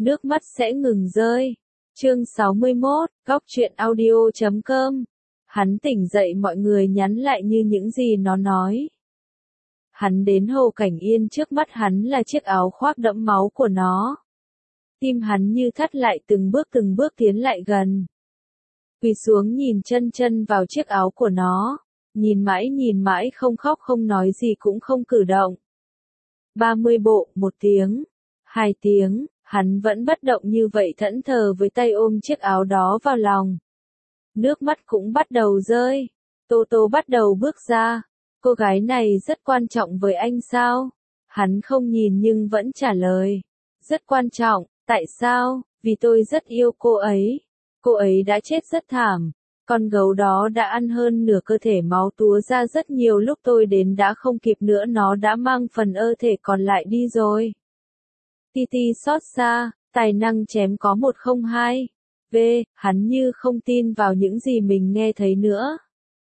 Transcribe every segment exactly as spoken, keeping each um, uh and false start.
nước mắt sẽ ngừng rơi. Chương sáu mươi mốt, Góc truyện audio chấm com. Hắn tỉnh dậy mọi người nhắn lại như những gì nó nói. Hắn đến Hồ Cảnh Yên trước mắt hắn là chiếc áo khoác đẫm máu của nó. Tim hắn như thắt lại từng bước từng bước tiến lại gần. Quỳ xuống nhìn chân chân vào chiếc áo của nó. Nhìn mãi nhìn mãi không khóc không nói gì cũng không cử động. ba mươi bộ, một tiếng, hai tiếng, hắn vẫn bất động như vậy thẫn thờ với tay ôm chiếc áo đó vào lòng. Nước mắt cũng bắt đầu rơi. Tô Tô bắt đầu bước ra. Cô gái này rất quan trọng với anh sao? Hắn không nhìn nhưng vẫn trả lời. Rất quan trọng, tại sao? Vì tôi rất yêu cô ấy. Cô ấy đã chết rất thảm. Con gấu đó đã ăn hơn nửa cơ thể, máu túa ra rất nhiều, lúc tôi đến đã không kịp nữa, nó đã mang phần ơ thể còn lại đi rồi. Titi xót xa, tài năng chém có một không hai. V, hắn như không tin vào những gì mình nghe thấy nữa.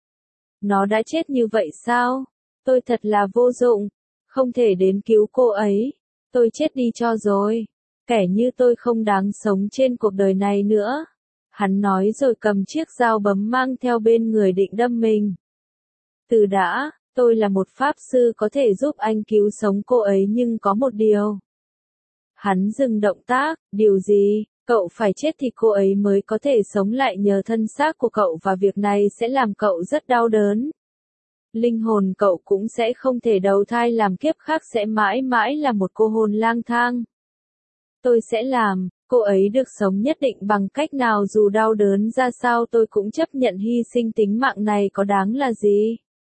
Nó đã chết như vậy sao? Tôi thật là vô dụng, không thể đến cứu cô ấy. Tôi chết đi cho rồi. Kẻ như tôi không đáng sống trên cuộc đời này nữa. Hắn nói rồi cầm chiếc dao bấm mang theo bên người định đâm mình. Từ đã, tôi là một pháp sư có thể giúp anh cứu sống cô ấy, nhưng có một điều. Hắn dừng động tác. Điều gì? Cậu phải chết thì cô ấy mới có thể sống lại nhờ thân xác của cậu, và việc này sẽ làm cậu rất đau đớn. Linh hồn cậu cũng sẽ không thể đầu thai làm kiếp khác, sẽ mãi mãi là một cô hồn lang thang. Tôi sẽ làm cô ấy được sống nhất định bằng cách nào, dù đau đớn ra sao tôi cũng chấp nhận hy sinh tính mạng này, có đáng là gì?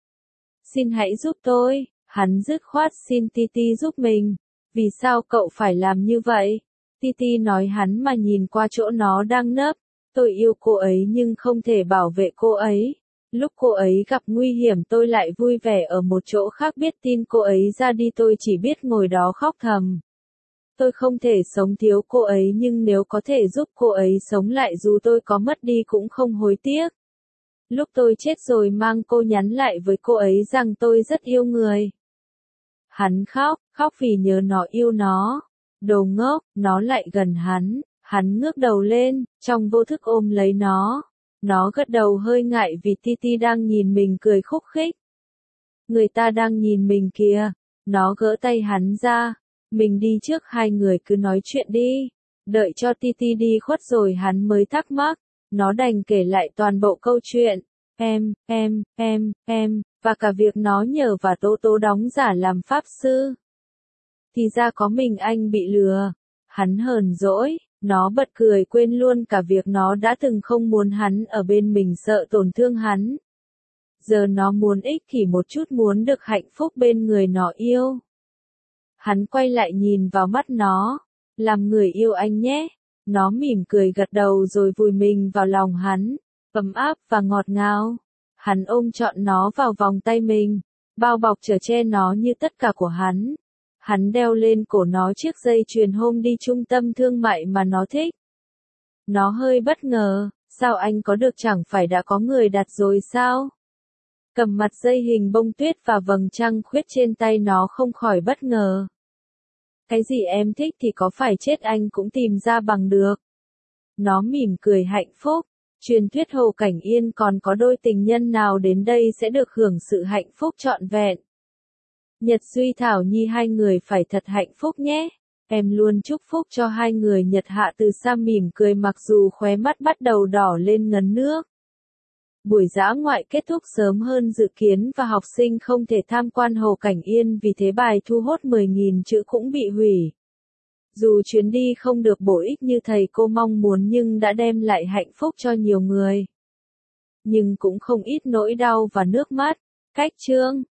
Xin hãy giúp tôi. Hắn dứt khoát xin Titi giúp mình. Vì sao cậu phải làm như vậy? Titi nói hắn mà nhìn qua chỗ nó đang nấp. Tôi yêu cô ấy nhưng không thể bảo vệ cô ấy. Lúc cô ấy gặp nguy hiểm tôi lại vui vẻ ở một chỗ khác, biết tin cô ấy ra đi tôi chỉ biết ngồi đó khóc thầm. Tôi không thể sống thiếu cô ấy, nhưng nếu có thể giúp cô ấy sống lại, dù tôi có mất đi cũng không hối tiếc. Lúc tôi chết rồi mang cô nhắn lại với cô ấy rằng tôi rất yêu người. Hắn khóc, khóc vì nhớ nó yêu nó. Đồ ngốc, nó lại gần hắn, hắn ngước đầu lên, trong vô thức ôm lấy nó. Nó gật đầu hơi ngại vì Titi đang nhìn mình cười khúc khích. Người ta đang nhìn mình kìa. Nó gỡ tay hắn ra. Mình đi trước, hai người cứ nói chuyện đi. Đợi cho Titi đi khuất rồi hắn mới thắc mắc. Nó đành kể lại toàn bộ câu chuyện. Em, em, em, em, và cả việc nó nhờ và Tố Tố đóng giả làm pháp sư. Thì ra có mình anh bị lừa. Hắn hờn dỗi, nó bật cười quên luôn cả việc nó đã từng không muốn hắn ở bên mình, sợ tổn thương hắn. Giờ nó muốn ích kỷ một chút, muốn được hạnh phúc bên người nó yêu. Hắn quay lại nhìn vào mắt nó. Làm người yêu anh nhé. Nó mỉm cười gật đầu rồi vùi mình vào lòng hắn. Ấm áp và ngọt ngào. Hắn ôm trọn nó vào vòng tay mình. Bao bọc chở che nó như tất cả của hắn. Hắn đeo lên cổ nó chiếc dây chuyền hôm đi trung tâm thương mại mà nó thích. Nó hơi bất ngờ. Sao anh có được, chẳng phải đã có người đặt rồi sao? Cầm mặt dây hình bông tuyết và vầng trăng khuyết trên tay, nó không khỏi bất ngờ. Cái gì em thích thì có phải chết anh cũng tìm ra bằng được. Nó mỉm cười hạnh phúc. Truyền thuyết Hồ Cảnh Yên còn có đôi tình nhân nào đến đây sẽ được hưởng sự hạnh phúc trọn vẹn. Nhật Duy Thảo Nhi, hai người phải thật hạnh phúc nhé. Em luôn chúc phúc cho hai người. Nhật Hạ từ xa mỉm cười mặc dù khóe mắt bắt đầu đỏ lên ngấn nước. Buổi dã ngoại kết thúc sớm hơn dự kiến và học sinh không thể tham quan Hồ Cảnh Yên, vì thế bài thu hút mười nghìn chữ cũng bị hủy. Dù chuyến đi không được bổ ích như thầy cô mong muốn nhưng đã đem lại hạnh phúc cho nhiều người. Nhưng cũng không ít nỗi đau và nước mắt. Cách chương